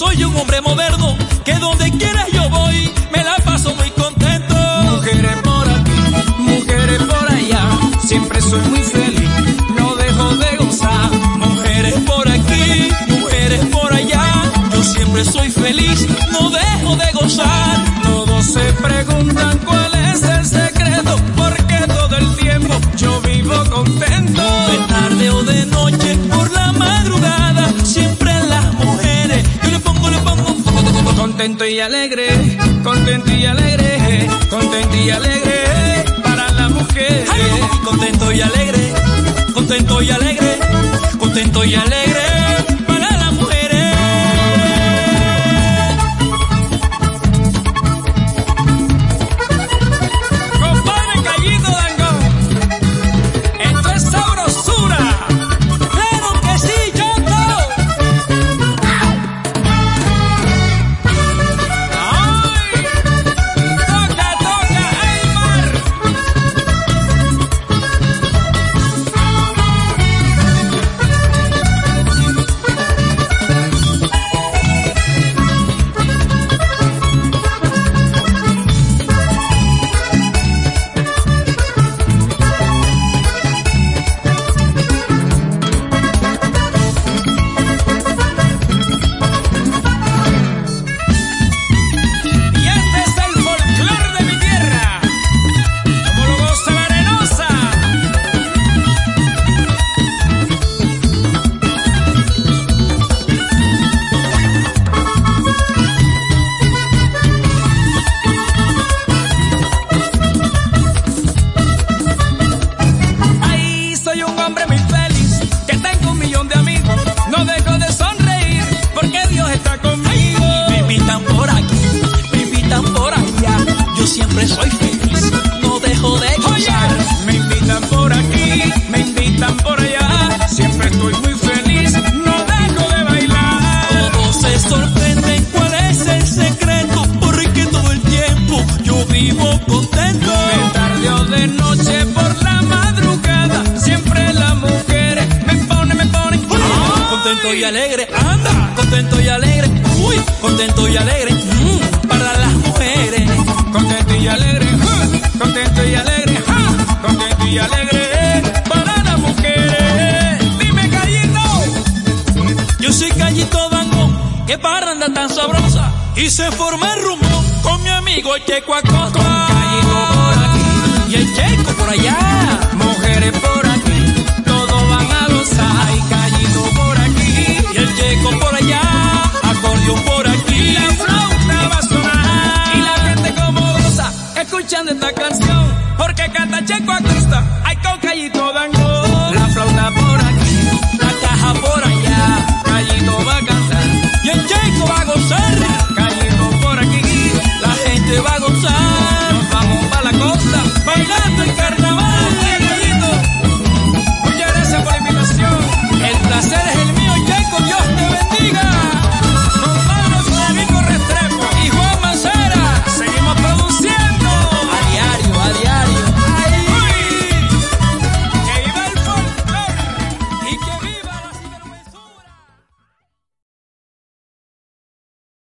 soy un hombre moderno, que donde quieras yo voy, me la paso muy contento. Mujeres por aquí, mujeres por allá, siempre soy muy feliz, no dejo de gozar. Mujeres por aquí, mujeres por allá, yo siempre soy feliz, no dejo de gozar. Todos se preguntan cuál es el secreto, porque todo el tiempo yo vivo contento. De tarde o de noche, por la madrugada, siempre las mujeres, yo le pongo contento y alegre, contento y alegre, contento y alegre para las mujeres. Contento y alegre, contento y alegre, contento y alegre para las mujeres. Compadre Callito Dangond, esto es sabrosura. ¡Claro que sí, Choco! ¡Ay! ¡Toca, Aymar! Y este es el folclor de mi tierra, como lo goza la arenosa. Ay, soy un hombre muy feliz, que tengo 1.000.000 de amigos, no dejo de sonreír, porque Dios está conmigo. Me invitan por aquí, me invitan por allá, yo siempre soy feliz, no dejo de gozar. Oye, me invitan por aquí, me invitan por allá, siempre estoy muy feliz, no dejo de bailar. Todos se sorprenden cuál es el secreto, porque todo el tiempo yo vivo contento. De tarde o de noche por la madrugada, siempre las mujeres me ponen. Contento y alegre, anda, contento y alegre, uy, contento y alegre, para las mujeres. Contento y alegre, contento y alegre, contento y alegre para las mujeres. Dime, Callito. Yo soy Callito Dangond, que parranda tan sabrosa, y se forma el rumbo con mi amigo el Checo Acosta. Con Callito por aquí y el Checo por allá.